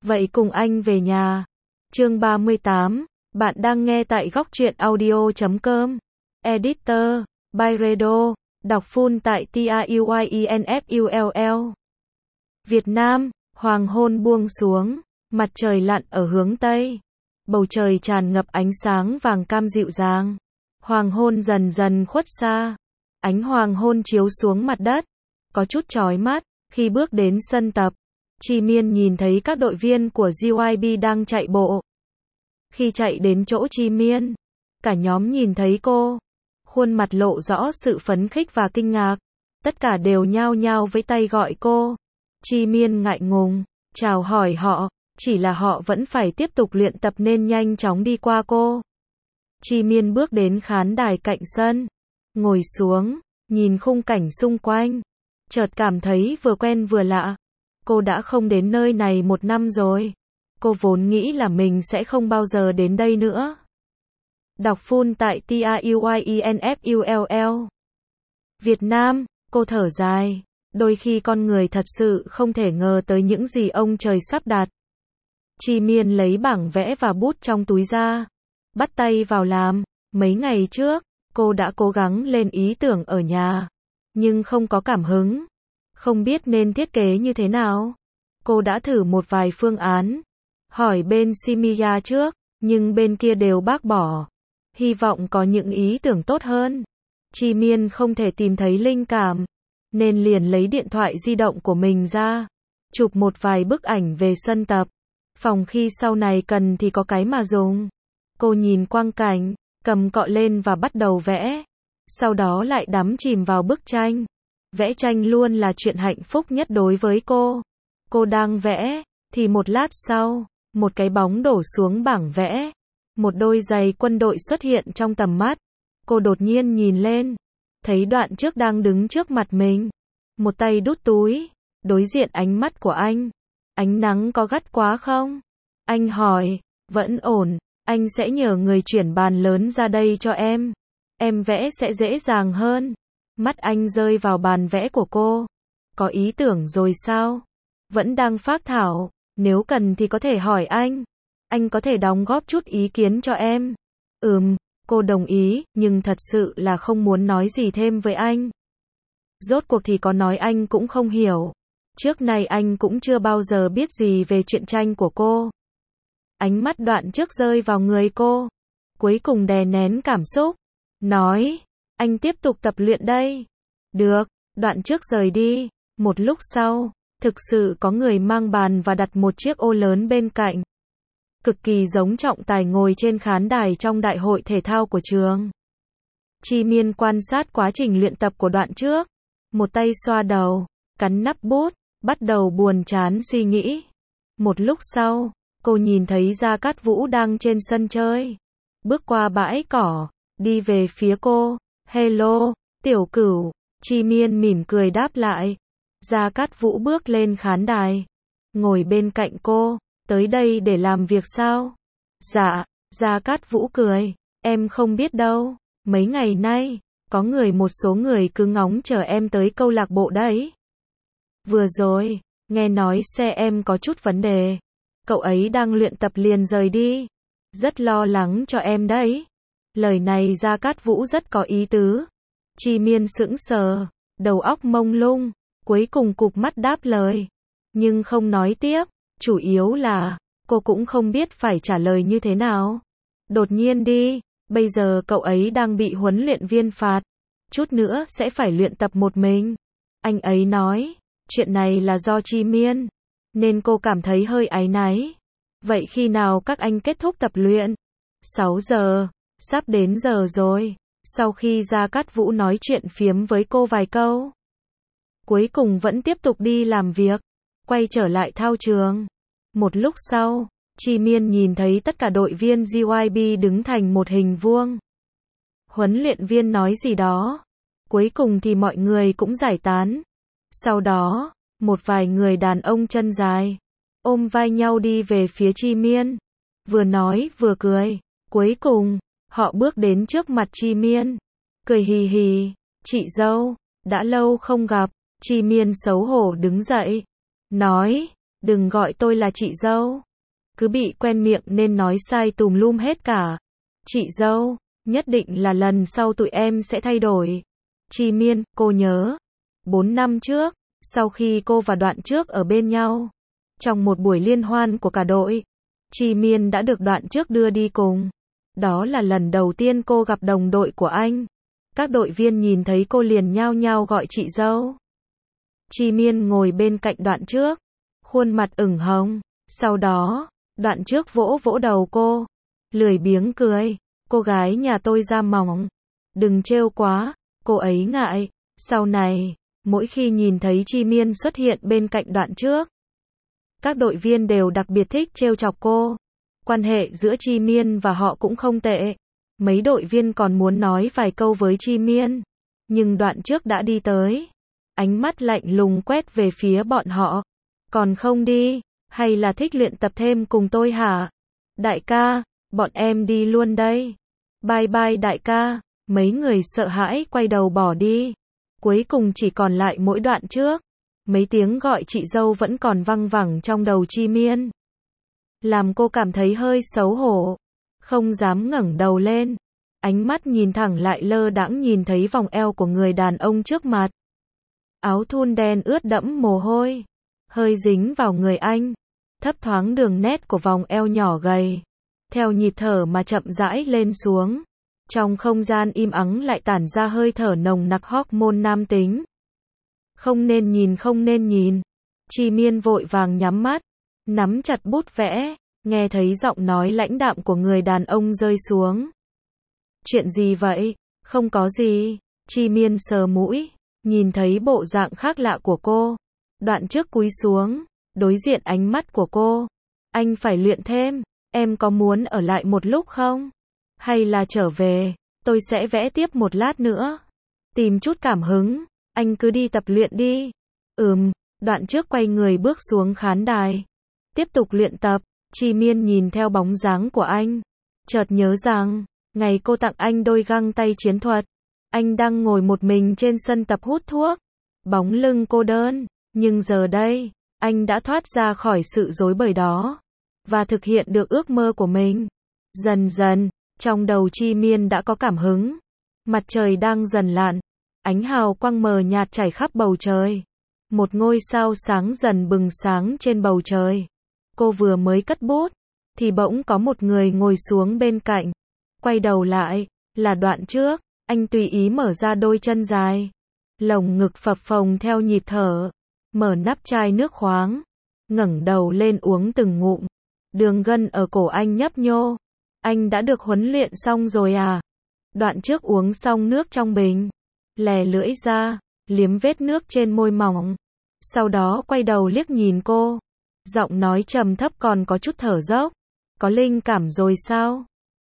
Vậy cùng anh về nhà. Chương 38, bạn đang nghe tại góc truyện audio.com. Editor, Byredo, đọc full tại TAUYINFULL. Việt Nam, hoàng hôn buông xuống, mặt trời lặn ở hướng Tây. Bầu trời tràn ngập ánh sáng vàng cam dịu dàng. Hoàng hôn dần dần khuất xa. Ánh hoàng hôn chiếu xuống mặt đất, có chút chói mắt. Khi bước đến sân tập, Chi Miên nhìn thấy các đội viên của JYP đang chạy bộ. Khi chạy đến chỗ Chi Miên, cả nhóm nhìn thấy cô, khuôn mặt lộ rõ sự phấn khích và kinh ngạc. Tất cả đều nhao nhao vẫy tay gọi cô. Chi Miên ngại ngùng, chào hỏi họ, chỉ là họ vẫn phải tiếp tục luyện tập nên nhanh chóng đi qua cô. Chi Miên bước đến khán đài cạnh sân, ngồi xuống, nhìn khung cảnh xung quanh, chợt cảm thấy vừa quen vừa lạ. Cô đã không đến nơi này 1 năm rồi. Cô vốn nghĩ là mình sẽ không bao giờ đến đây nữa. Đọc full tại TAUYINFULL. Việt Nam, cô thở dài. Đôi khi con người thật sự không thể ngờ tới những gì ông trời sắp đặt. Chi Miên lấy bảng vẽ và bút trong túi ra, bắt tay vào làm. Mấy ngày trước, cô đã cố gắng lên ý tưởng ở nhà, nhưng không có cảm hứng, không biết nên thiết kế như thế nào. Cô đã thử một vài phương án, hỏi bên Simiya trước, nhưng bên kia đều bác bỏ. Hy vọng có những ý tưởng tốt hơn. Chi Miên không thể tìm thấy linh cảm, nên liền lấy điện thoại di động của mình ra, chụp một vài bức ảnh về sân tập, phòng khi sau này cần thì có cái mà dùng. Cô nhìn quang cảnh, cầm cọ lên và bắt đầu vẽ. Sau đó lại đắm chìm vào bức tranh. Vẽ tranh luôn là chuyện hạnh phúc nhất đối với cô. Cô đang vẽ, thì một lát sau, một cái bóng đổ xuống bảng vẽ. Một đôi giày quân đội xuất hiện trong tầm mắt. Cô đột nhiên nhìn lên, thấy Đoạn Trước đang đứng trước mặt mình. Một tay đút túi, đối diện ánh mắt của anh. Ánh nắng có gắt quá không? Anh hỏi, vẫn ổn, anh sẽ nhờ người chuyển bàn lớn ra đây cho em. Em vẽ sẽ dễ dàng hơn. Mắt anh rơi vào bàn vẽ của cô. Có ý tưởng rồi sao? Vẫn đang phác thảo, nếu cần thì có thể hỏi anh. Anh có thể đóng góp chút ý kiến cho em. Cô đồng ý, nhưng thật sự là không muốn nói gì thêm với anh. Rốt cuộc thì có nói anh cũng không hiểu. Trước nay anh cũng chưa bao giờ biết gì về truyện tranh của cô. Ánh mắt Đoạn Trước rơi vào người cô, cuối cùng đè nén cảm xúc, nói, anh tiếp tục tập luyện đây. Được, Đoạn Trước rời đi. Một lúc sau, thực sự có người mang bàn và đặt một chiếc ô lớn bên cạnh. Cực kỳ giống trọng tài ngồi trên khán đài trong đại hội thể thao của trường. Chi Miên quan sát quá trình luyện tập của Đoạn Trước. Một tay xoa đầu, cắn nắp bút, bắt đầu buồn chán suy nghĩ. Một lúc sau, cô nhìn thấy Gia Cát Vũ đang trên sân chơi. Bước qua bãi cỏ, đi về phía cô. Hello, Tiểu Cửu. Chi Miên mỉm cười đáp lại. Gia Cát Vũ bước lên khán đài, ngồi bên cạnh cô. Tới đây để làm việc sao? Dạ, Gia Cát Vũ cười. Em không biết đâu. Mấy ngày nay, có một số người cứ ngóng chờ em tới câu lạc bộ đấy. Vừa rồi, nghe nói xe em có chút vấn đề. Cậu ấy đang luyện tập liền rời đi. Rất lo lắng cho em đấy. Lời này Gia Cát Vũ rất có ý tứ. Chi Miên sững sờ, đầu óc mông lung, cuối cùng cụp mắt đáp lời. Nhưng không nói tiếp, chủ yếu là, cô cũng không biết phải trả lời như thế nào. Đột nhiên đi, bây giờ cậu ấy đang bị huấn luyện viên phạt. Chút nữa sẽ phải luyện tập một mình. Anh ấy nói, chuyện này là do Chi Miên, nên cô cảm thấy hơi áy náy. Vậy khi nào các anh kết thúc tập luyện? 6 giờ, sắp đến giờ rồi. Sau khi Gia Cát Vũ nói chuyện phiếm với cô vài câu, cuối cùng vẫn tiếp tục đi làm việc, quay trở lại thao trường. Một lúc sau, Chi Miên nhìn thấy tất cả đội viên JYP đứng thành một hình vuông. Huấn luyện viên nói gì đó. Cuối cùng thì mọi người cũng giải tán. Sau đó, một vài người đàn ông chân dài, ôm vai nhau đi về phía Chi Miên. Vừa nói vừa cười. Cuối cùng, họ bước đến trước mặt Chi Miên. Cười hì hì. Chị dâu, đã lâu không gặp. Chi Miên xấu hổ đứng dậy. Nói, Đừng gọi tôi là chị dâu. Cứ bị quen miệng nên nói sai tùm lum hết cả. Chị dâu, nhất định là lần sau tụi em sẽ thay đổi. Chi Miên, cô nhớ. 4 năm trước, sau khi cô và Đoạn Trước ở bên nhau, trong một buổi liên hoan của cả đội, Chi Miên đã được Đoạn Trước đưa đi cùng. Đó là lần đầu tiên cô gặp đồng đội của anh. Các đội viên nhìn thấy cô liền nhao nhao gọi chị dâu. Chi Miên ngồi bên cạnh Đoạn Trước, khuôn mặt ửng hồng. Sau đó, Đoạn Trước vỗ vỗ đầu cô, lười biếng cười. Cô gái nhà tôi da mỏng, đừng trêu quá, cô ấy ngại. Sau này, mỗi khi nhìn thấy Chi Miên xuất hiện bên cạnh Đoạn Trước, các đội viên đều đặc biệt thích trêu chọc cô. Quan hệ giữa Chi Miên và họ cũng không tệ. Mấy đội viên còn muốn nói vài câu với Chi Miên, nhưng Đoạn Trước đã đi tới, ánh mắt lạnh lùng quét về phía bọn họ. Còn không đi, hay là thích luyện tập thêm cùng tôi hả? Đại ca, bọn em đi luôn đây. Bye bye đại ca. Mấy người sợ hãi quay đầu bỏ đi. Cuối cùng chỉ còn lại mỗi Đoạn Trước. Mấy tiếng gọi chị dâu vẫn còn văng vẳng trong đầu Chi Miên, làm cô cảm thấy hơi xấu hổ, không dám ngẩng đầu lên. Ánh mắt nhìn thẳng lại lơ đãng nhìn thấy vòng eo của người đàn ông trước mặt. Áo thun đen ướt đẫm mồ hôi, hơi dính vào người anh, thấp thoáng đường nét của vòng eo nhỏ gầy, theo nhịp thở mà chậm rãi lên xuống. Trong không gian im ắng lại tản ra hơi thở nồng nặc hormone nam tính. Không nên nhìn, không nên nhìn. Chi Miên vội vàng nhắm mắt, nắm chặt bút vẽ, nghe thấy giọng nói lãnh đạm của người đàn ông rơi xuống. Chuyện gì vậy? Không có gì. Chi Miên sờ mũi, nhìn thấy bộ dạng khác lạ của cô. Đoạn Trước cúi xuống, đối diện ánh mắt của cô. Anh phải luyện thêm, em có muốn ở lại một lúc không? Hay là trở về, tôi sẽ vẽ tiếp một lát nữa. Tìm chút cảm hứng, anh cứ đi tập luyện đi. Đoạn Trước quay người bước xuống khán đài, tiếp tục luyện tập. Chi Miên nhìn theo bóng dáng của anh, chợt nhớ rằng, ngày cô tặng anh đôi găng tay chiến thuật, anh đang ngồi một mình trên sân tập hút thuốc, bóng lưng cô đơn, nhưng giờ đây, anh đã thoát ra khỏi sự rối bời đó, và thực hiện được ước mơ của mình. Dần dần, trong đầu Chi Miên đã có cảm hứng, mặt trời đang dần lặn, ánh hào quang mờ nhạt trải khắp bầu trời. Một ngôi sao sáng dần bừng sáng trên bầu trời. Cô vừa mới cất bút, thì bỗng có một người ngồi xuống bên cạnh. Quay đầu lại, là Đoạn Trước, anh tùy ý mở ra đôi chân dài. Lồng ngực phập phồng theo nhịp thở, mở nắp chai nước khoáng, ngẩng đầu lên uống từng ngụm. Đường gân ở cổ anh nhấp nhô. Anh đã được huấn luyện xong rồi à? Đoạn Trước uống xong nước trong bình, lè lưỡi ra, liếm vết nước trên môi mỏng. Sau đó quay đầu liếc nhìn cô. Giọng nói trầm thấp còn có chút thở dốc. Có linh cảm rồi sao?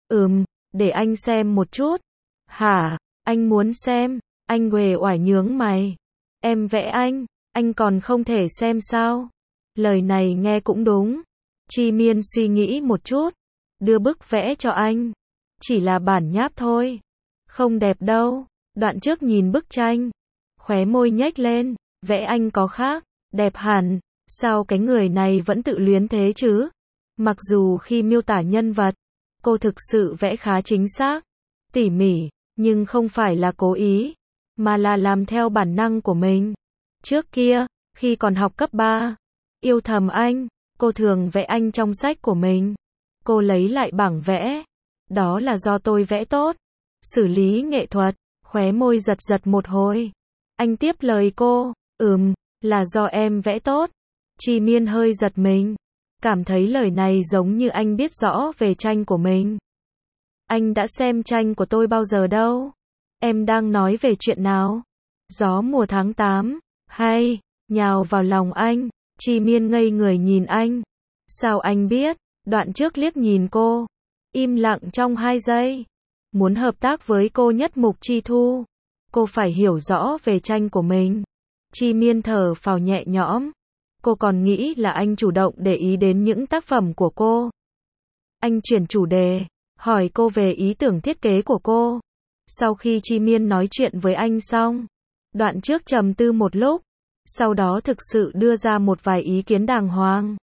Để anh xem một chút. Hả? Anh muốn xem? Anh uể oải nhướng mày. Em vẽ anh còn không thể xem sao? Lời này nghe cũng đúng. Chi Miên suy nghĩ một chút, đưa bức vẽ cho anh. Chỉ là bản nháp thôi. Không đẹp đâu. Đoạn Trước nhìn bức tranh, khóe môi nhếch lên. Vẽ anh có khác, đẹp hẳn. Sao cái người này vẫn tự luyến thế chứ? Mặc dù khi miêu tả nhân vật, cô thực sự vẽ khá chính xác, tỉ mỉ, nhưng không phải là cố ý, mà là làm theo bản năng của mình. Trước kia, khi còn học cấp 3, yêu thầm anh, cô thường vẽ anh trong sách của mình. Cô lấy lại bảng vẽ. Đó là do tôi vẽ tốt. Xử lý nghệ thuật, khóe môi giật giật một hồi. Anh tiếp lời cô, là do em vẽ tốt. Chi Miên hơi giật mình, cảm thấy lời này giống như anh biết rõ về tranh của mình. Anh đã xem tranh của tôi bao giờ đâu? Em đang nói về chuyện nào? Gió mùa tháng 8, hay, nhào vào lòng anh. Chi Miên ngây người nhìn anh. Sao anh biết? Đoạn Trước liếc nhìn cô, im lặng trong 2 giây. Muốn hợp tác với cô Nhất Mục Chi Thu, cô phải hiểu rõ về tranh của mình. Chi Miên thở phào nhẹ nhõm. Cô còn nghĩ là anh chủ động để ý đến những tác phẩm của cô. Anh chuyển chủ đề, hỏi cô về ý tưởng thiết kế của cô. Sau khi Chi Miên nói chuyện với anh xong, Đoạn Trước trầm tư một lúc, sau đó thực sự đưa ra một vài ý kiến đàng hoàng.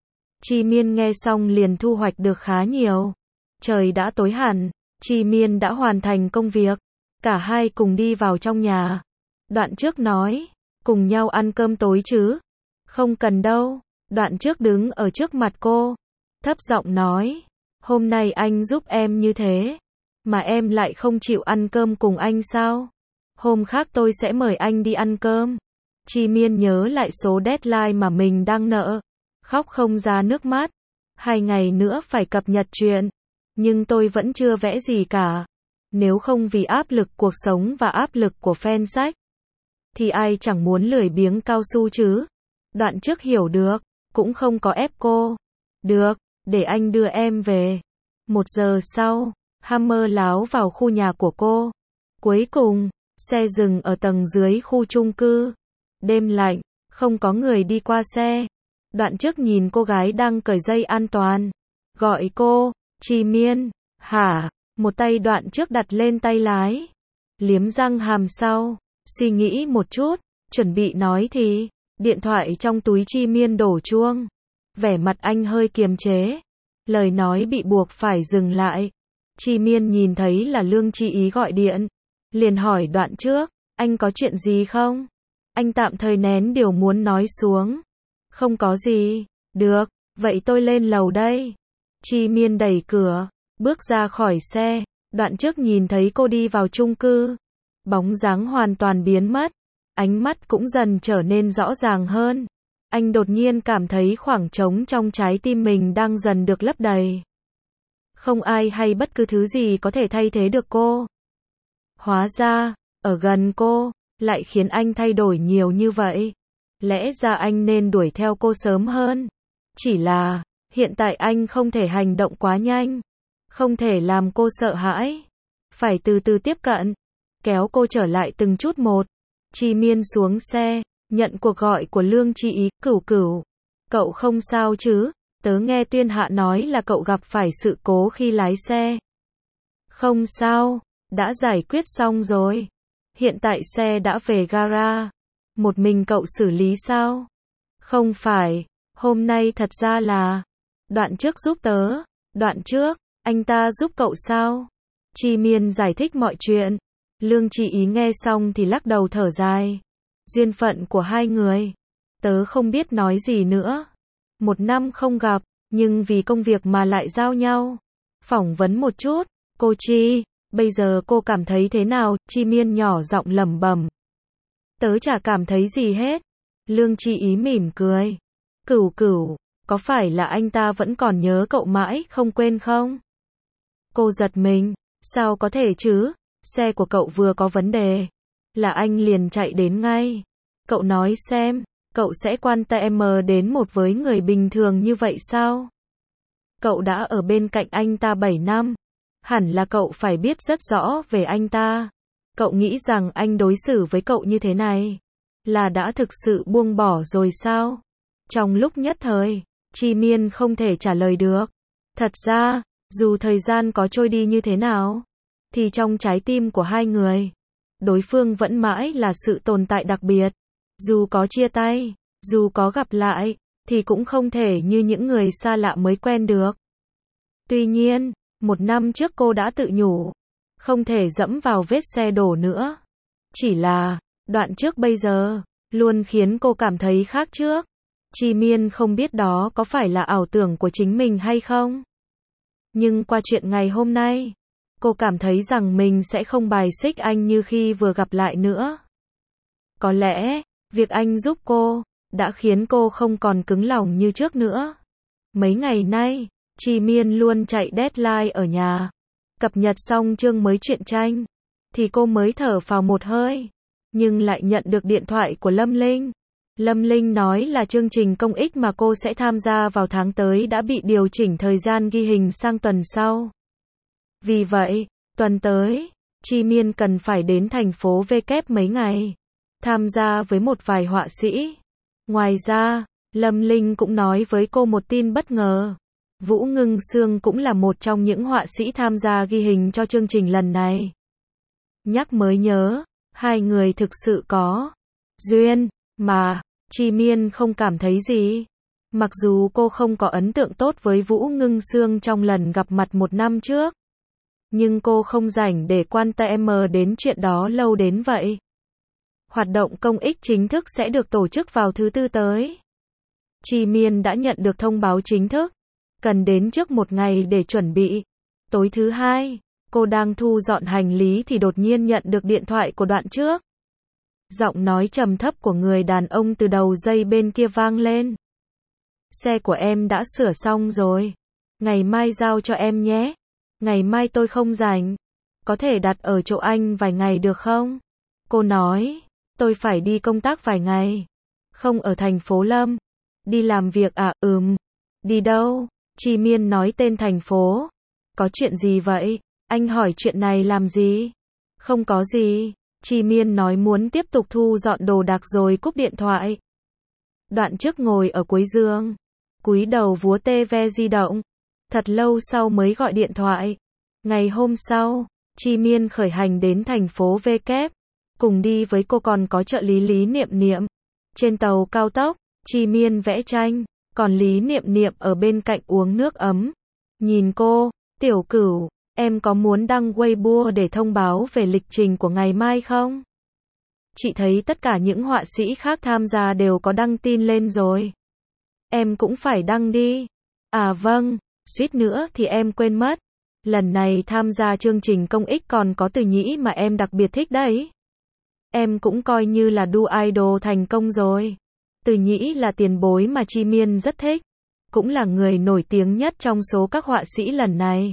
Chi Miên nghe xong liền thu hoạch được khá nhiều. Trời đã tối hẳn, Chi Miên đã hoàn thành công việc. Cả hai cùng đi vào trong nhà. Đoạn trước nói, cùng nhau ăn cơm tối chứ? Không cần đâu. Đoạn trước đứng ở trước mặt cô, thấp giọng nói, hôm nay anh giúp em như thế, mà em lại không chịu ăn cơm cùng anh sao? Hôm khác tôi sẽ mời anh đi ăn cơm. Chi Miên nhớ lại số deadline mà mình đang nợ, khóc không ra nước mắt. 2 ngày nữa phải cập nhật chuyện, nhưng tôi vẫn chưa vẽ gì cả. Nếu không vì áp lực cuộc sống và áp lực của fan sách, thì ai chẳng muốn lười biếng cao su chứ? Đoạn trước hiểu được, cũng không có ép cô. Được, để anh đưa em về. 1 giờ sau, Hammer láo vào khu nhà của cô. Cuối cùng, xe dừng ở tầng dưới khu chung cư. Đêm lạnh, không có người đi qua xe. Đoạn trước nhìn cô gái đang cởi dây an toàn, gọi cô, Chi Miên, hả? Một tay đoạn trước đặt lên tay lái, liếm răng hàm sau, suy nghĩ một chút, chuẩn bị nói thì, điện thoại trong túi Chi Miên đổ chuông. Vẻ mặt anh hơi kiềm chế, lời nói bị buộc phải dừng lại. Chi Miên nhìn thấy là Lương Chi Ý gọi điện, liền hỏi đoạn trước, anh có chuyện gì không? Anh tạm thời nén điều muốn nói xuống. Không có gì, được, vậy tôi lên lầu đây. Chi Miên đẩy cửa, bước ra khỏi xe, đoạn trước nhìn thấy cô đi vào chung cư. Bóng dáng hoàn toàn biến mất, ánh mắt cũng dần trở nên rõ ràng hơn. Anh đột nhiên cảm thấy khoảng trống trong trái tim mình đang dần được lấp đầy. Không ai hay bất cứ thứ gì có thể thay thế được cô. Hóa ra, ở gần cô, lại khiến anh thay đổi nhiều như vậy. Lẽ ra anh nên đuổi theo cô sớm hơn. Chỉ là, hiện tại anh không thể hành động quá nhanh. Không thể làm cô sợ hãi. Phải từ từ tiếp cận, kéo cô trở lại từng chút một. Chi Miên xuống xe, nhận cuộc gọi của Lương Chi Ý, Cửu Cửu. Cậu không sao chứ? Tớ nghe Tuyên Hạ nói là cậu gặp phải sự cố khi lái xe. Không sao, đã giải quyết xong rồi. Hiện tại xe đã về gara. Một mình cậu xử lý sao? Không phải, hôm nay thật ra là đoạn trước giúp tớ. Đoạn trước, anh ta giúp cậu sao? Chi Miên giải thích mọi chuyện. Lương Chi Ý nghe xong thì lắc đầu thở dài. Duyên phận của hai người. Tớ không biết nói gì nữa. 1 năm không gặp, nhưng vì công việc mà lại giao nhau. Phỏng vấn một chút, cô Chi, bây giờ cô cảm thấy thế nào? Chi Miên nhỏ giọng lẩm bẩm. Tớ chả cảm thấy gì hết. Lương Chi Ý mỉm cười. Cửu Cửu, có phải là anh ta vẫn còn nhớ cậu mãi không quên không? Cô giật mình, sao có thể chứ? Xe của cậu vừa có vấn đề, là anh liền chạy đến ngay. Cậu nói xem, cậu sẽ quan tâm đến một với người bình thường như vậy sao? Cậu đã ở bên cạnh anh ta 7 năm, hẳn là cậu phải biết rất rõ về anh ta. Cậu nghĩ rằng anh đối xử với cậu như thế này, là đã thực sự buông bỏ rồi sao? Trong lúc nhất thời, Chi Miên không thể trả lời được. Thật ra, dù thời gian có trôi đi như thế nào, thì trong trái tim của hai người, đối phương vẫn mãi là sự tồn tại đặc biệt. Dù có chia tay, dù có gặp lại, thì cũng không thể như những người xa lạ mới quen được. Tuy nhiên, 1 năm trước cô đã tự nhủ, không thể dẫm vào vết xe đổ nữa. Chỉ là, đoạn trước bây giờ, luôn khiến cô cảm thấy khác trước. Chi Miên không biết đó có phải là ảo tưởng của chính mình hay không. Nhưng qua chuyện ngày hôm nay, cô cảm thấy rằng mình sẽ không bài xích anh như khi vừa gặp lại nữa. Có lẽ, việc anh giúp cô, đã khiến cô không còn cứng lòng như trước nữa. Mấy ngày nay, Chi Miên luôn chạy deadline ở nhà. Cập nhật xong chương mới truyện tranh, thì cô mới thở phào một hơi. Nhưng lại nhận được điện thoại của Lâm Linh. Lâm Linh nói là chương trình công ích mà cô sẽ tham gia vào tháng tới đã bị điều chỉnh thời gian ghi hình sang tuần sau. Vì vậy, tuần tới, Chi Miên cần phải đến thành phố V kép mấy ngày, tham gia với một vài họa sĩ. Ngoài ra, Lâm Linh cũng nói với cô một tin bất ngờ. Vũ Ngưng Sương cũng là một trong những họa sĩ tham gia ghi hình cho chương trình lần này. Nhắc mới nhớ, hai người thực sự có duyên. Mà, Chi Miên không cảm thấy gì. Mặc dù cô không có ấn tượng tốt với Vũ Ngưng Sương trong lần gặp mặt 1 năm trước. Nhưng cô không rảnh để quan tâm đến chuyện đó lâu đến vậy. Hoạt động công ích chính thức sẽ được tổ chức vào thứ Tư tới. Chi Miên đã nhận được thông báo chính thức. Cần đến trước 1 ngày để chuẩn bị. Tối thứ Hai, cô đang thu dọn hành lý thì đột nhiên nhận được điện thoại của Đoạn Trước. Giọng nói trầm thấp của người đàn ông từ đầu dây bên kia vang lên. Xe của em đã sửa xong rồi. Ngày mai giao cho em nhé. Ngày mai tôi không rảnh. Có thể đặt ở chỗ anh vài ngày được không? Cô nói, tôi phải đi công tác vài ngày. Không ở thành phố Lâm. Đi làm việc à? Đi đâu? Chi Miên nói tên thành phố. Có chuyện gì vậy? Anh hỏi chuyện này làm gì? Không có gì. Chi Miên nói muốn tiếp tục thu dọn đồ đạc rồi cúp điện thoại. Đoạn Trước ngồi ở cuối giường, cúi đầu vuốt TV di động. Thật lâu sau mới gọi điện thoại. Ngày hôm sau, Chi Miên khởi hành đến thành phố V Kép. Cùng đi với cô còn có trợ lý Lý Niệm Niệm. Trên tàu cao tốc, Chi Miên vẽ tranh, còn Lý Niệm Niệm ở bên cạnh uống nước ấm. Nhìn cô, Tiểu Cửu, em có muốn đăng Weibo để thông báo về lịch trình của ngày mai không? Chị thấy tất cả những họa sĩ khác tham gia đều có đăng tin lên rồi. Em cũng phải đăng đi. À vâng, suýt nữa thì em quên mất. Lần này tham gia chương trình công ích còn có Từ Nhĩ mà em đặc biệt thích đấy. Em cũng coi như là đu idol thành công rồi. Từ Nhĩ là tiền bối mà Chi Miên rất thích. Cũng là người nổi tiếng nhất trong số các họa sĩ lần này.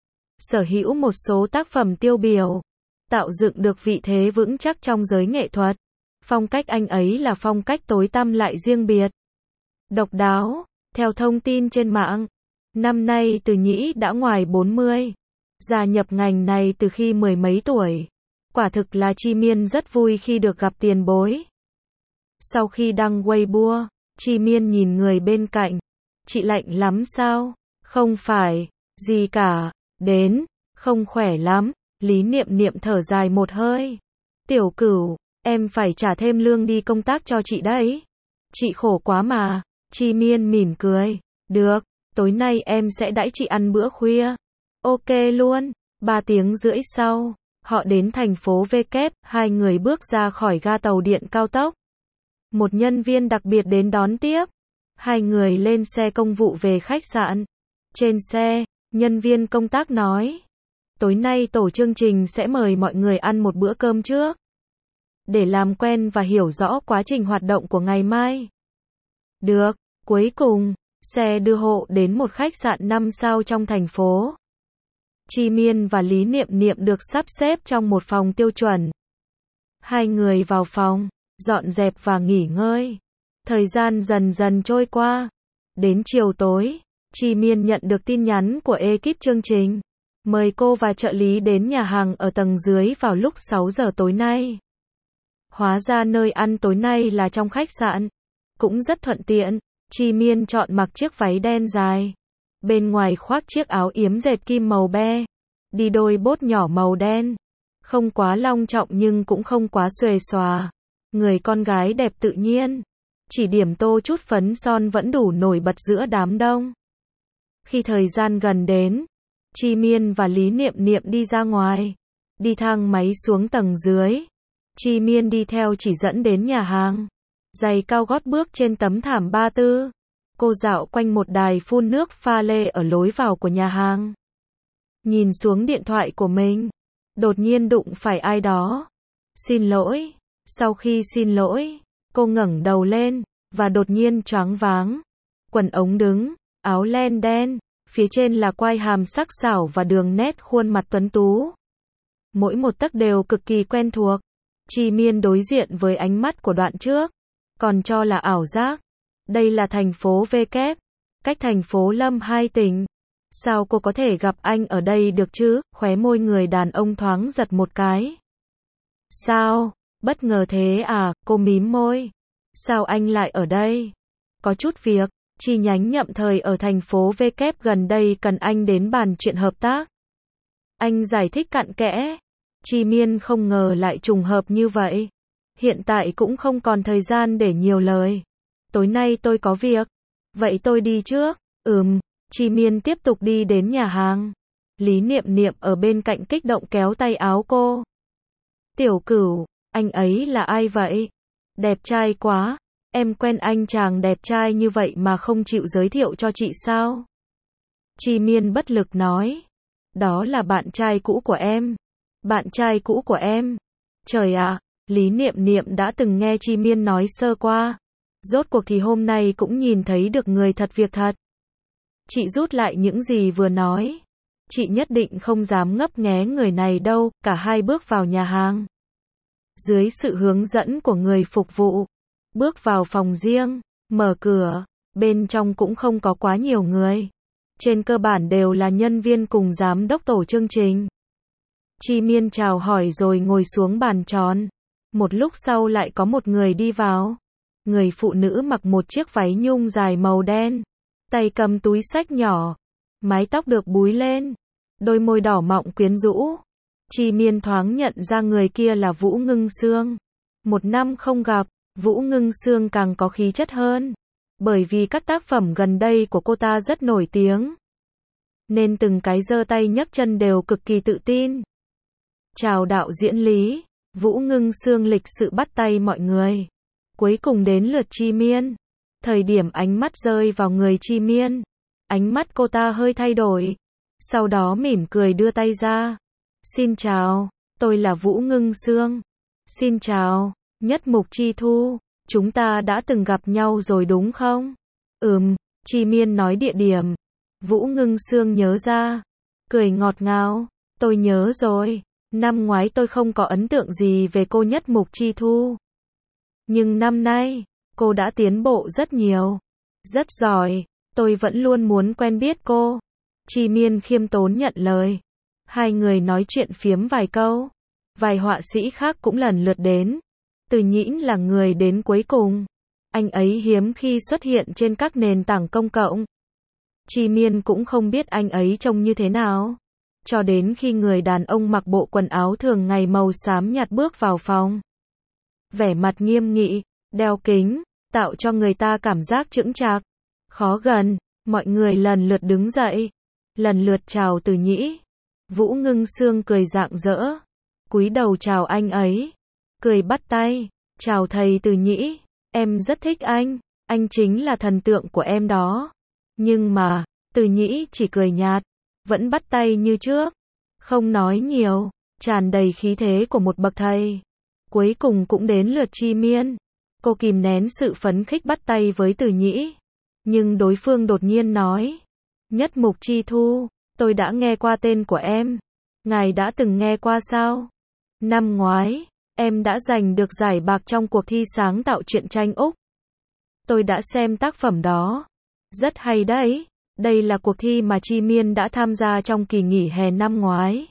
Sở hữu một số tác phẩm tiêu biểu. Tạo dựng được vị thế vững chắc trong giới nghệ thuật. Phong cách anh ấy là phong cách tối tăm lại riêng biệt. Độc đáo. Theo thông tin trên mạng, năm nay Từ Nhĩ đã ngoài 40. Gia nhập ngành này từ khi 10 mấy tuổi. Quả thực là Chi Miên rất vui khi được gặp tiền bối. Sau khi đăng Weibo, Chi Miên nhìn người bên cạnh. Chị lạnh lắm sao? Không phải, gì cả. Đến, không khỏe lắm. Lý Niệm Niệm thở dài một hơi. Tiểu Cửu, em phải trả thêm lương đi công tác cho chị đấy. Chị khổ quá mà. Chi Miên mỉm cười. Được, tối nay em sẽ đãi chị ăn bữa khuya. Ok luôn. 3 tiếng rưỡi sau, họ đến thành phố V Kép, hai người bước ra khỏi ga tàu điện cao tốc. Một nhân viên đặc biệt đến đón tiếp. Hai người lên xe công vụ về khách sạn. Trên xe, nhân viên công tác nói. Tối nay tổ chương trình sẽ mời mọi người ăn một bữa cơm trước. Để làm quen và hiểu rõ quá trình hoạt động của ngày mai. Được, cuối cùng, xe đưa hộ đến một khách sạn 5 sao trong thành phố. Chi Miên và Lý Niệm Niệm được sắp xếp trong một phòng tiêu chuẩn. Hai người vào phòng, dọn dẹp và nghỉ ngơi. Thời gian dần dần trôi qua. Đến chiều tối, Chi Miên nhận được tin nhắn của ekip chương trình. Mời cô và trợ lý đến nhà hàng ở tầng dưới vào lúc 6 giờ tối nay. Hóa ra nơi ăn tối nay là trong khách sạn. Cũng rất thuận tiện. Chi Miên chọn mặc chiếc váy đen dài. Bên ngoài khoác chiếc áo yếm dệt kim màu be. Đi đôi bốt nhỏ màu đen. Không quá long trọng nhưng cũng không quá xuề xòa. Người con gái đẹp tự nhiên. Chỉ điểm tô chút phấn son vẫn đủ nổi bật giữa đám đông. Khi thời gian gần đến, Chi Miên và Lý Niệm Niệm đi ra ngoài. Đi thang máy xuống tầng dưới. Chi Miên đi theo chỉ dẫn đến nhà hàng. Giày cao gót bước trên tấm thảm ba tư. Cô dạo quanh một đài phun nước pha lê ở lối vào của nhà hàng. Nhìn xuống điện thoại của mình. Đột nhiên đụng phải ai đó. Xin lỗi. Sau khi xin lỗi, cô ngẩng đầu lên, và đột nhiên choáng váng. Quần ống đứng, áo len đen, phía trên là quai hàm sắc sảo và đường nét khuôn mặt tuấn tú. Mỗi một tấc đều cực kỳ quen thuộc. Chi Miên đối diện với ánh mắt của Đoạn Trước. Còn cho là ảo giác. Đây là thành phố V Kép, cách thành phố Lâm 2 tỉnh. Sao cô có thể gặp anh ở đây được chứ? Khóe môi người đàn ông thoáng giật một cái. Sao? Bất ngờ thế à? Cô mím môi. Sao anh lại ở đây? Có chút việc, chi nhánh Nhậm Thời ở thành phố V Kép gần đây cần anh đến bàn chuyện hợp tác. Anh giải thích cặn kẽ. Chi Miên không ngờ lại trùng hợp như vậy. Hiện tại cũng không còn thời gian để nhiều lời. Tối nay tôi có việc. Vậy tôi đi trước. Chi Miên tiếp tục đi đến nhà hàng. Lý Niệm Niệm ở bên cạnh kích động kéo tay áo cô. Tiểu Cửu, anh ấy là ai vậy? Đẹp trai quá. Em quen anh chàng đẹp trai như vậy mà không chịu giới thiệu cho chị sao? Chi Miên bất lực nói. Đó là bạn trai cũ của em. Bạn trai cũ của em. Trời ạ, Lý Niệm Niệm đã từng nghe Chi Miên nói sơ qua. Rốt cuộc thì hôm nay cũng nhìn thấy được người thật việc thật. Chị rút lại những gì vừa nói. Chị nhất định không dám ngấp nghé người này đâu. Cả hai bước vào nhà hàng. Dưới sự hướng dẫn của người phục vụ, bước vào phòng riêng, mở cửa, bên trong cũng không có quá nhiều người. Trên cơ bản đều là nhân viên cùng giám đốc tổ chương trình. Chi Miên chào hỏi rồi ngồi xuống bàn tròn. Một lúc sau lại có một người đi vào. Người phụ nữ mặc một chiếc váy nhung dài màu đen, tay cầm túi xách nhỏ, mái tóc được búi lên, đôi môi đỏ mọng quyến rũ. Chi Miên thoáng nhận ra người kia là Vũ Ngưng Sương. Một năm không gặp, Vũ Ngưng Sương càng có khí chất hơn. Bởi vì các tác phẩm gần đây của cô ta rất nổi tiếng, nên từng cái giơ tay nhấc chân đều cực kỳ tự tin. Chào đạo diễn Lý. Vũ Ngưng Sương lịch sự bắt tay mọi người. Cuối cùng đến lượt Chi Miên. Thời điểm ánh mắt rơi vào người Chi Miên, ánh mắt cô ta hơi thay đổi. Sau đó mỉm cười đưa tay ra. Xin chào, tôi là Vũ Ngưng Sương. Xin chào, Nhất Mục Chi Thu. Chúng ta đã từng gặp nhau rồi đúng không? Chi Miên nói địa điểm. Vũ Ngưng Sương nhớ ra. Cười ngọt ngào. Tôi nhớ rồi. Năm ngoái tôi không có ấn tượng gì về cô Nhất Mục Chi Thu. Nhưng năm nay, cô đã tiến bộ rất nhiều. Rất giỏi. Tôi vẫn luôn muốn quen biết cô. Chi Miên khiêm tốn nhận lời. Hai người nói chuyện phiếm vài câu. Vài họa sĩ khác cũng lần lượt đến. Từ Nhĩn là người đến cuối cùng. Anh ấy hiếm khi xuất hiện trên các nền tảng công cộng. Chi Miên cũng không biết anh ấy trông như thế nào. Cho đến khi người đàn ông mặc bộ quần áo thường ngày màu xám nhạt bước vào phòng. Vẻ mặt nghiêm nghị, đeo kính, tạo cho người ta cảm giác chững chạc, khó gần. Mọi người lần lượt đứng dậy, lần lượt chào Từ Nhĩ. Vũ Ngưng Sương cười rạng rỡ, cúi đầu chào anh ấy, cười bắt tay. Chào thầy Từ Nhĩ, em rất thích anh chính là thần tượng của em đó. Nhưng mà, Từ Nhĩ chỉ cười nhạt, vẫn bắt tay như trước, không nói nhiều, tràn đầy khí thế của một bậc thầy. Cuối cùng cũng đến lượt Chi Miên. Cô kìm nén sự phấn khích bắt tay với Từ Nhĩ. Nhưng đối phương đột nhiên nói. Nhất Mục Chi Thu, tôi đã nghe qua tên của em. Ngài đã từng nghe qua sao? Năm ngoái, em đã giành được giải bạc trong cuộc thi sáng tạo truyện tranh Úc. Tôi đã xem tác phẩm đó. Rất hay đấy. Đây là cuộc thi mà Chi Miên đã tham gia trong kỳ nghỉ hè năm ngoái.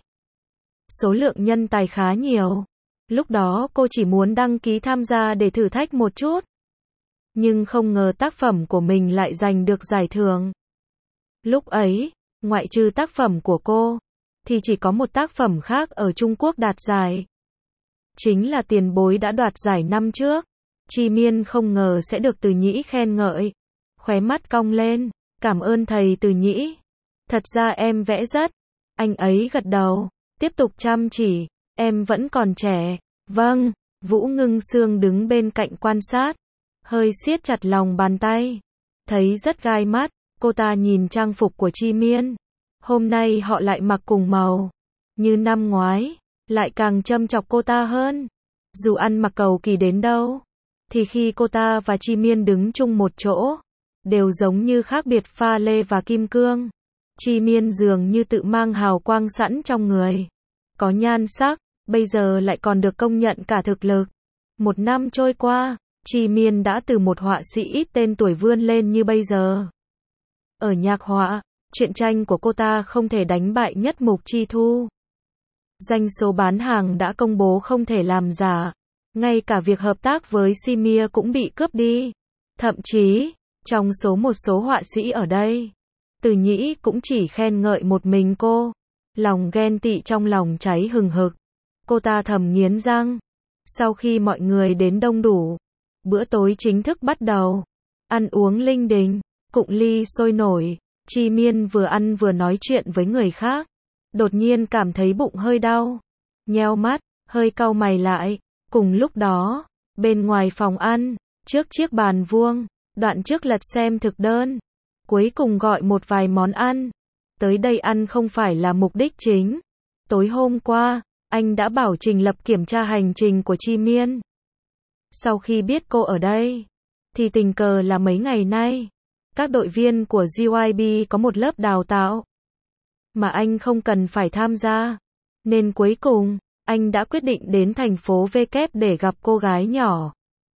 Số lượng nhân tài khá nhiều. Lúc đó cô chỉ muốn đăng ký tham gia để thử thách một chút. Nhưng không ngờ tác phẩm của mình lại giành được giải thưởng. Lúc ấy, ngoại trừ tác phẩm của cô, thì chỉ có một tác phẩm khác ở Trung Quốc đạt giải. Chính là tiền bối đã đoạt giải năm trước. Chi Miên không ngờ sẽ được Từ Nhĩ khen ngợi. Khóe mắt cong lên. Cảm ơn thầy Từ Nhĩ. Thật ra em vẽ rất. Anh ấy gật đầu. Tiếp tục chăm chỉ. Em vẫn còn trẻ. Vâng. Vũ Ngưng Sương đứng bên cạnh quan sát. Hơi siết chặt lòng bàn tay. Thấy rất gai mắt. Cô ta nhìn trang phục của Chi Miên. Hôm nay họ lại mặc cùng màu. Như năm ngoái. Lại càng châm chọc cô ta hơn. Dù ăn mặc cầu kỳ đến đâu, thì khi cô ta và Chi Miên đứng chung một chỗ, đều giống như khác biệt pha lê và kim cương. Chi Miên dường như tự mang hào quang sẵn trong người. Có nhan sắc, bây giờ lại còn được công nhận cả thực lực. Một năm trôi qua, Chi Miên đã từ một họa sĩ ít tên tuổi vươn lên như bây giờ. Ở nhạc họa, truyện tranh của cô ta không thể đánh bại Nhất Mục Chi Thu. Doanh số bán hàng đã công bố không thể làm giả. Ngay cả việc hợp tác với Simia cũng bị cướp đi. Thậm chí, trong một số họa sĩ ở đây, Từ Nhĩ cũng chỉ khen ngợi một mình cô. Lòng ghen tị trong lòng cháy hừng hực. Cô ta thầm nghiến răng. Sau khi mọi người đến đông đủ, bữa tối chính thức bắt đầu. Ăn uống linh đình, cụng ly sôi nổi, Chi Miên vừa ăn vừa nói chuyện với người khác. Đột nhiên cảm thấy bụng hơi đau. Nheo mắt, hơi cau mày lại. Cùng lúc đó, bên ngoài phòng ăn, trước chiếc bàn vuông, Đoạn trước lật xem thực đơn. Cuối cùng gọi một vài món ăn. Tới đây ăn không phải là mục đích chính. Tối hôm qua, anh đã bảo Trình Lập kiểm tra hành trình của Chi Miên. Sau khi biết cô ở đây, thì tình cờ là mấy ngày nay, các đội viên của GYB có một lớp đào tạo mà anh không cần phải tham gia. Nên cuối cùng, anh đã quyết định đến thành phố V kép để gặp cô gái nhỏ.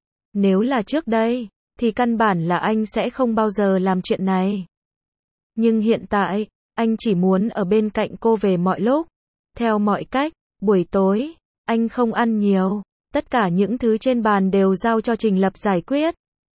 Nếu là trước đây, thì căn bản là anh sẽ không bao giờ làm chuyện này. Nhưng hiện tại, anh chỉ muốn ở bên cạnh cô về mọi lúc. Theo mọi cách, buổi tối, anh không ăn nhiều. Tất cả những thứ trên bàn đều giao cho Trình Lập giải quyết.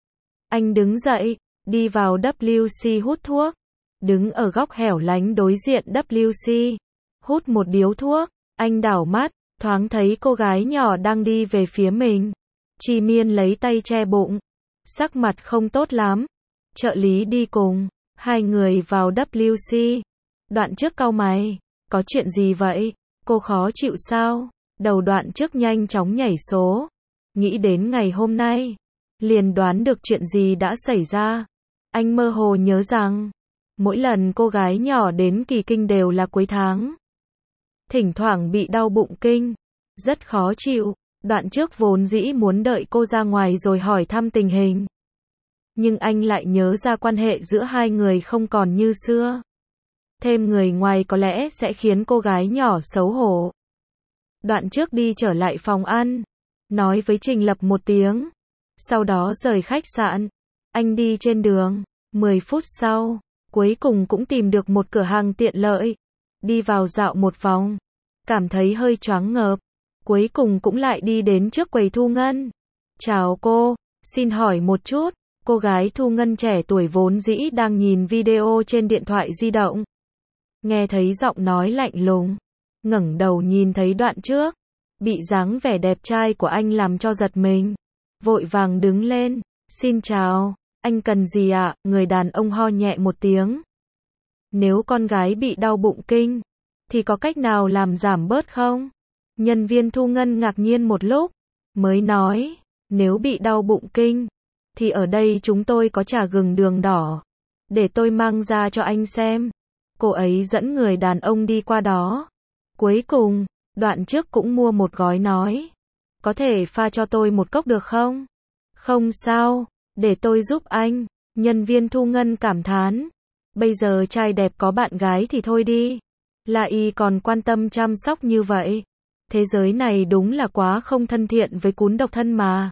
Anh đứng dậy, đi vào WC hút thuốc. Đứng ở góc hẻo lánh đối diện WC. Hút một điếu thuốc, anh đảo mắt, thoáng thấy cô gái nhỏ đang đi về phía mình. Chi Miên lấy tay che bụng. Sắc mặt không tốt lắm. Trợ lý đi cùng. Hai người vào WC. Đoạn trước cau mày. Có chuyện gì vậy? Cô khó chịu sao? Đầu Đoạn trước nhanh chóng nhảy số. Nghĩ đến ngày hôm nay. Liền đoán được chuyện gì đã xảy ra. Anh mơ hồ nhớ rằng, mỗi lần cô gái nhỏ đến kỳ kinh đều là cuối tháng. Thỉnh thoảng bị đau bụng kinh. Rất khó chịu. Đoạn trước vốn dĩ muốn đợi cô ra ngoài rồi hỏi thăm tình hình. Nhưng anh lại nhớ ra quan hệ giữa hai người không còn như xưa. Thêm người ngoài có lẽ sẽ khiến cô gái nhỏ xấu hổ. Đoạn trước đi trở lại phòng ăn. Nói với Trình Lập một tiếng. Sau đó rời khách sạn. Anh đi trên đường. 10 phút sau, cuối cùng cũng tìm được một cửa hàng tiện lợi. Đi vào dạo một vòng. Cảm thấy hơi choáng ngợp. Cuối cùng cũng lại đi đến trước quầy thu ngân. Chào cô, xin hỏi một chút. Cô gái thu ngân trẻ tuổi vốn dĩ đang nhìn video trên điện thoại di động. Nghe thấy giọng nói lạnh lùng. Ngẩng đầu nhìn thấy Đoạn trước. Bị dáng vẻ đẹp trai của anh làm cho giật mình. Vội vàng đứng lên. Xin chào, anh cần gì ạ? Người đàn ông ho nhẹ một tiếng. Nếu con gái bị đau bụng kinh, thì có cách nào làm giảm bớt không? Nhân viên thu ngân ngạc nhiên một lúc. Mới nói, nếu bị đau bụng kinh, thì ở đây chúng tôi có trà gừng đường đỏ. Để tôi mang ra cho anh xem. Cô ấy dẫn người đàn ông đi qua đó. Cuối cùng, Đoạn trước cũng mua một gói nói. Có thể pha cho tôi một cốc được không? Không sao, để tôi giúp anh. Nhân viên thu ngân cảm thán. Bây giờ trai đẹp có bạn gái thì thôi đi. Là y còn quan tâm chăm sóc như vậy. Thế giới này đúng là quá không thân thiện với cún độc thân mà.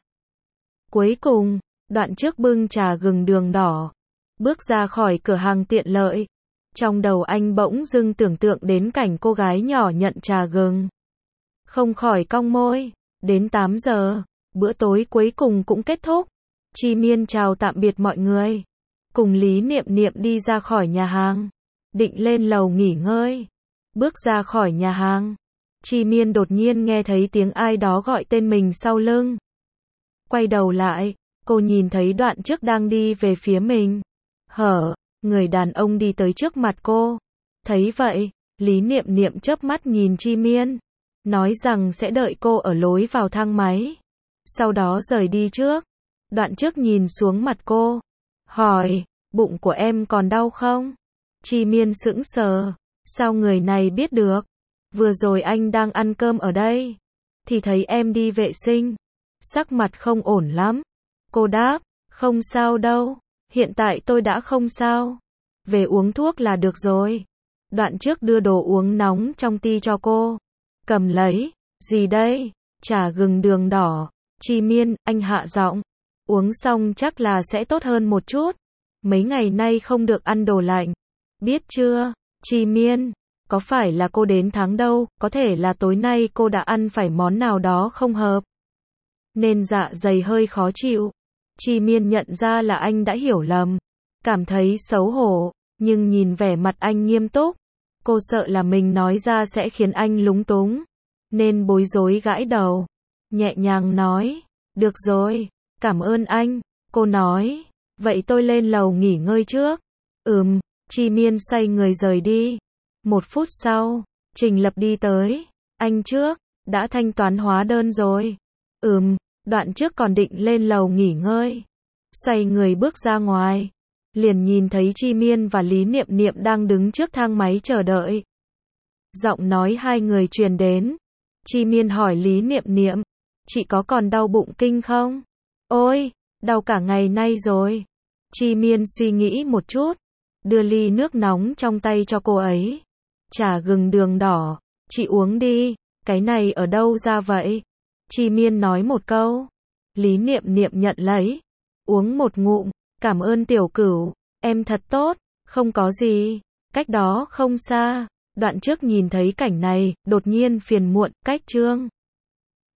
Cuối cùng, Đoạn trước bưng trà gừng đường đỏ. Bước ra khỏi cửa hàng tiện lợi. Trong đầu anh bỗng dưng tưởng tượng đến cảnh cô gái nhỏ nhận trà gừng. Không khỏi cong môi. Đến 8 giờ, bữa tối cuối cùng cũng kết thúc. Chi Miên chào tạm biệt mọi người. Cùng Lý Niệm Niệm đi ra khỏi nhà hàng. Định lên lầu nghỉ ngơi. Bước ra khỏi nhà hàng. Chi Miên đột nhiên nghe thấy tiếng ai đó gọi tên mình sau lưng. Quay đầu lại, cô nhìn thấy Đoạn trước đang đi về phía mình. Người đàn ông đi tới trước mặt cô. Thấy vậy, Lý Niệm Niệm chớp mắt nhìn Chi Miên. Nói rằng sẽ đợi cô ở lối vào thang máy. Sau đó rời đi trước. Đoạn trước nhìn xuống mặt cô. Hỏi, bụng của em còn đau không? Chi Miên sững sờ. Sao người này biết được? Vừa rồi anh đang ăn cơm ở đây. Thì thấy em đi vệ sinh. Sắc mặt không ổn lắm. Cô đáp, không sao đâu. Hiện tại tôi đã không sao. Về uống thuốc là được rồi. Đoạn trước đưa đồ uống nóng trong ty cho cô. Cầm lấy. Gì đây? Trà gừng đường đỏ. Chi Miên, anh hạ giọng. Uống xong chắc là sẽ tốt hơn một chút. Mấy ngày nay không được ăn đồ lạnh. Biết chưa? Chi Miên, có phải là cô đến tháng đâu, có thể là tối nay cô đã ăn phải món nào đó không hợp. Nên dạ dày hơi khó chịu. Chi Miên nhận ra là anh đã hiểu lầm. Cảm thấy xấu hổ, nhưng nhìn vẻ mặt anh nghiêm túc. Cô sợ là mình nói ra sẽ khiến anh lúng túng. Nên bối rối gãi đầu. nhẹ nhàng nói, được rồi, cảm ơn anh, cô nói, vậy tôi lên lầu nghỉ ngơi trước. Chi Miên xoay người rời đi. 1 phút sau, Trình Lập đi tới, anh trước, đã thanh toán hóa đơn rồi. Đoạn trước còn định lên lầu nghỉ ngơi. Xoay người bước ra ngoài, liền nhìn thấy Chi Miên và Lý Niệm Niệm đang đứng trước thang máy chờ đợi. Giọng nói hai người truyền đến. Chi Miên hỏi Lý Niệm Niệm, chị có còn đau bụng kinh không? Ôi, đau cả ngày nay rồi. Chi Miên suy nghĩ một chút, đưa ly nước nóng trong tay cho cô ấy. Trà gừng đường đỏ, chị uống đi, cái này ở đâu ra vậy? Chi Miên nói một câu. Lý Niệm Niệm nhận lấy, uống một ngụm, cảm ơn tiểu cửu, em thật tốt, không có gì, cách đó không xa. Đoạn trước nhìn thấy cảnh này, đột nhiên phiền muộn, cách chương